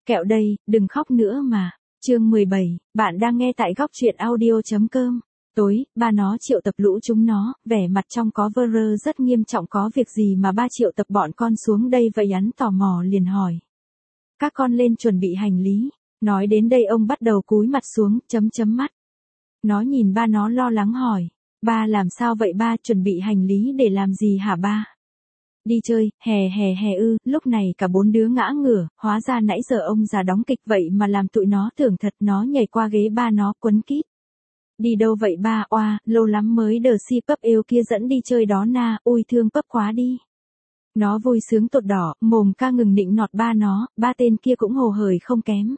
Kẹo đây, đừng khóc nữa mà. Chương 17, bạn đang nghe tại góc truyện audio.com. Tối, ba nó triệu tập lũ chúng nó, vẻ mặt trong có vơ rơ rất nghiêm trọng. Có việc gì mà ba triệu tập bọn con xuống đây vậy? Hắn tò mò liền hỏi. Các con lên chuẩn bị hành lý. Nói đến đây ông bắt đầu cúi mặt xuống, chấm mắt. Nó nhìn ba nó lo lắng hỏi. Ba làm sao vậy ba? Chuẩn bị hành lý để làm gì hả ba? Đi chơi, hè ư? Lúc này cả bốn đứa ngã ngửa, hóa ra nãy giờ ông già đóng kịch vậy mà làm tụi nó tưởng thật. Nó nhảy qua ghế ba nó quấn quýt. Đi đâu vậy ba? Oa, lâu lắm mới đờ si Pấp yêu kia dẫn đi chơi đó na, ui thương Pấp quá đi. Nó vui sướng tột đỏ, mồm ca ngừng nịnh nọt ba nó, ba tên kia cũng hồ hởi không kém.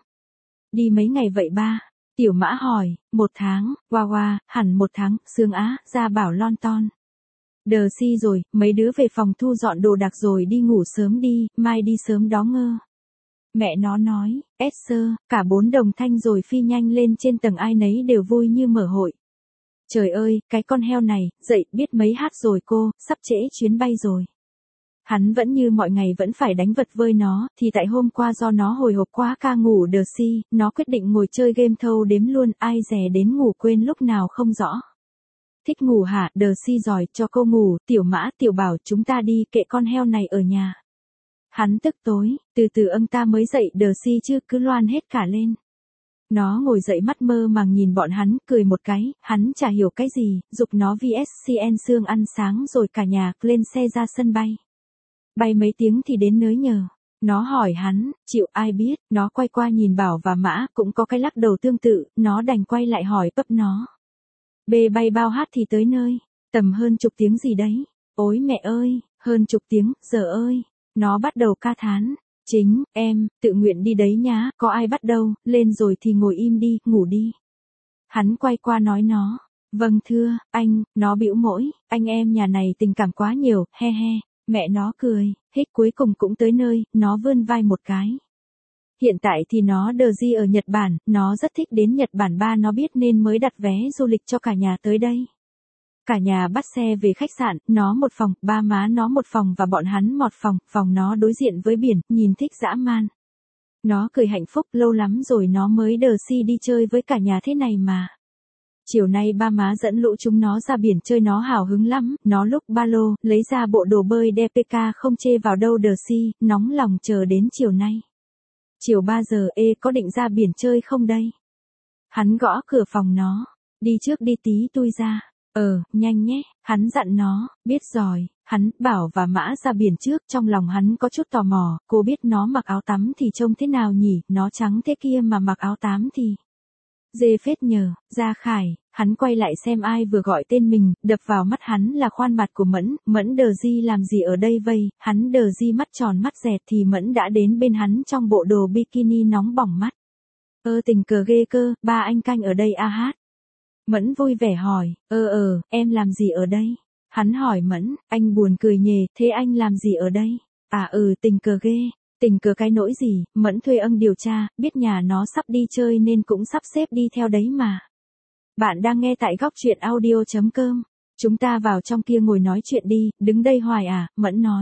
Đi mấy ngày vậy ba? Tiểu Mã hỏi. 1 tháng, Wow, hẳn 1 tháng, sướng á, Gia Bảo lon ton. Đờ si rồi, mấy đứa về phòng thu dọn đồ đạc rồi đi ngủ sớm đi, mai đi sớm đó ngơ. Mẹ nó nói, sơ, cả 4 đồng thanh rồi phi nhanh lên trên tầng, ai nấy đều vui như mở hội. Trời ơi, cái con heo này, dậy biết mấy hát rồi cô, sắp trễ chuyến bay rồi. Hắn vẫn như mọi ngày vẫn phải đánh vật với nó, thì tại hôm qua do nó hồi hộp quá ca ngủ đờ si, nó quyết định ngồi chơi game thâu đếm luôn, ai dè đến ngủ quên lúc nào không rõ. Thích ngủ hả? Đờ si giỏi, cho cô ngủ. Tiểu Mã, Tiểu Bảo, chúng ta đi, kệ con heo này ở nhà. Hắn tức tối, từ từ ta mới dậy đờ si chứ, cứ loan hết cả lên. Nó ngồi dậy mắt mơ màng nhìn bọn hắn, cười một cái, hắn chả hiểu cái gì, giục nó VSCN xương ăn sáng rồi cả nhà lên xe ra sân bay. Bay mấy tiếng thì đến nới nhờ. Nó hỏi hắn, chịu ai biết, nó quay qua nhìn Bảo và Mã, cũng có cái lắc đầu tương tự, nó đành quay lại hỏi Pấp nó. Bê bay bao hát thì tới nơi, tầm hơn chục tiếng gì đấy. Ôi mẹ ơi, hơn chục tiếng, giờ ơi. Nó bắt đầu ca thán. Chính, em, tự nguyện đi đấy nhá, có ai bắt đâu, lên rồi thì ngồi im đi, ngủ đi. Hắn quay qua nói nó. Vâng thưa, anh, nó bĩu mỗi, anh em nhà này tình cảm quá nhiều, he. Mẹ nó cười, hết cuối cùng cũng tới nơi, nó vươn vai một cái. Hiện tại thì nó đờ di ở Nhật Bản, nó rất thích đến Nhật Bản, ba nó biết nên mới đặt vé du lịch cho cả nhà tới đây. Cả nhà bắt xe về khách sạn, nó một phòng, ba má nó một phòng và bọn hắn một phòng, phòng nó đối diện với biển, nhìn thích dã man. Nó cười hạnh phúc, lâu lắm rồi nó mới đờ si đi chơi với cả nhà thế này mà. Chiều nay ba má dẫn lũ chúng nó ra biển chơi, nó hào hứng lắm, nó lúc ba lô, lấy ra bộ đồ bơi DPK không chê vào đâu đờ si, nóng lòng chờ đến chiều nay. Chiều 3 giờ, có định ra biển chơi không đây? Hắn gõ cửa phòng nó, đi trước đi tí tui ra. Nhanh nhé, hắn dặn nó, biết rồi. Hắn, Bảo và Mã ra biển trước, trong lòng hắn có chút tò mò, cô biết nó mặc áo tắm thì trông thế nào nhỉ, nó trắng thế kia mà mặc áo tắm thì... Dê phết nhờ, Gia Khải, hắn quay lại xem ai vừa gọi tên mình, đập vào mắt hắn là khoan mặt của Mẫn đờ di làm gì ở đây vây, hắn đờ di mắt tròn mắt dẹt thì Mẫn đã đến bên hắn trong bộ đồ bikini nóng bỏng mắt. Tình cờ ghê cơ, ba anh canh ở đây hát. Mẫn vui vẻ hỏi, em làm gì ở đây? Hắn hỏi Mẫn, anh buồn cười nhề, thế anh làm gì ở đây? Tình cờ ghê. Tình cờ cái nỗi gì? Mẫn thuê điều tra, biết nhà nó sắp đi chơi nên cũng sắp xếp đi theo đấy mà. Bạn đang nghe tại góc truyện audio.com. Chúng ta vào trong kia ngồi nói chuyện đi, đứng đây hoài à? Mẫn nói.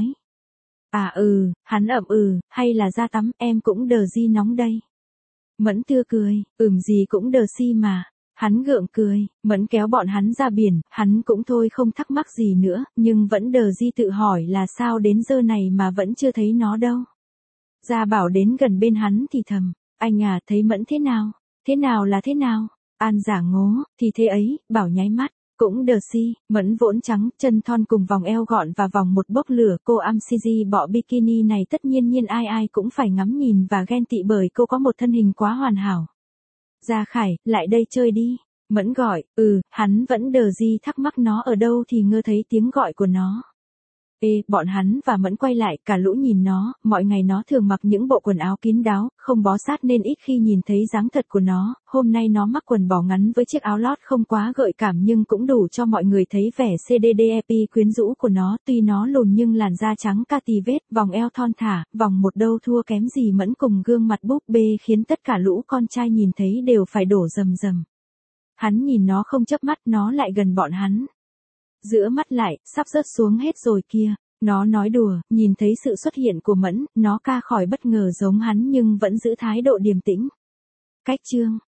Hắn hay là ra tắm, em cũng đờ di nóng đây. Mẫn tưa cười, gì cũng đờ si mà. Hắn gượng cười, Mẫn kéo bọn hắn ra biển, hắn cũng thôi không thắc mắc gì nữa, nhưng vẫn đờ di tự hỏi là sao đến giờ này mà vẫn chưa thấy nó đâu. Gia Bảo đến gần bên hắn thì thầm, anh à thấy Mẫn thế nào? Thế nào là thế nào? An giả ngố, thì thế ấy, Bảo nháy mắt, cũng đờ si, Mẫn vỗn trắng, chân thon cùng vòng eo gọn và vòng một bốc lửa, cô Amciji bộ bikini này tất nhiên ai cũng phải ngắm nhìn và ghen tị bởi cô có một thân hình quá hoàn hảo. Gia Khải, lại đây chơi đi. Mẫn gọi, hắn vẫn đờ di thắc mắc nó ở đâu thì ngơ thấy tiếng gọi của nó. Bọn hắn và Mẫn quay lại, cả lũ nhìn nó, mọi ngày nó thường mặc những bộ quần áo kín đáo, không bó sát nên ít khi nhìn thấy dáng thật của nó, hôm nay nó mắc quần bò ngắn với chiếc áo lót không quá gợi cảm nhưng cũng đủ cho mọi người thấy vẻ CDDEP quyến rũ của nó, tuy nó lùn nhưng làn da trắng cati vết, vòng eo thon thả, vòng một đâu thua kém gì Mẫn cùng gương mặt búp bê khiến tất cả lũ con trai nhìn thấy đều phải đổ rầm rầm. Hắn nhìn nó không chớp mắt, nó lại gần bọn hắn. Giữa mắt lại, sắp rớt xuống hết rồi kia. Nó nói đùa, nhìn thấy sự xuất hiện của Mẫn, nó ca khỏi bất ngờ giống hắn nhưng vẫn giữ thái độ điềm tĩnh. Cách chương